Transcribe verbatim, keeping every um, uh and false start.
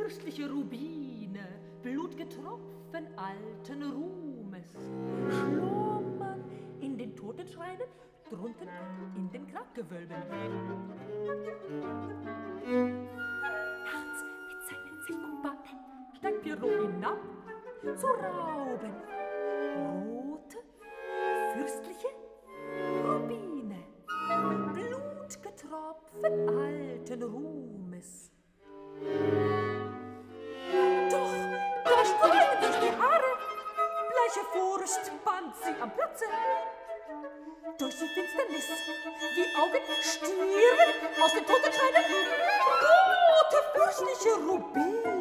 fürstliche Rubine, blutgetropfen alten Ruhmes, schlummern in den Totenschreinen, drunten in den Grabgewölben. Nachts mit seinen Seekumpanen steigt Pierrot hinab zu rauben. Rote, fürstliche Rubine, blutgetropfen alten Ruhmes. Doch, da sträuben sich die Haare, bleiche Furcht band sie am Platze. Durch die Finsternis, die Augen stieren aus den Totenscheinen. Rote, fürstliche Rubine.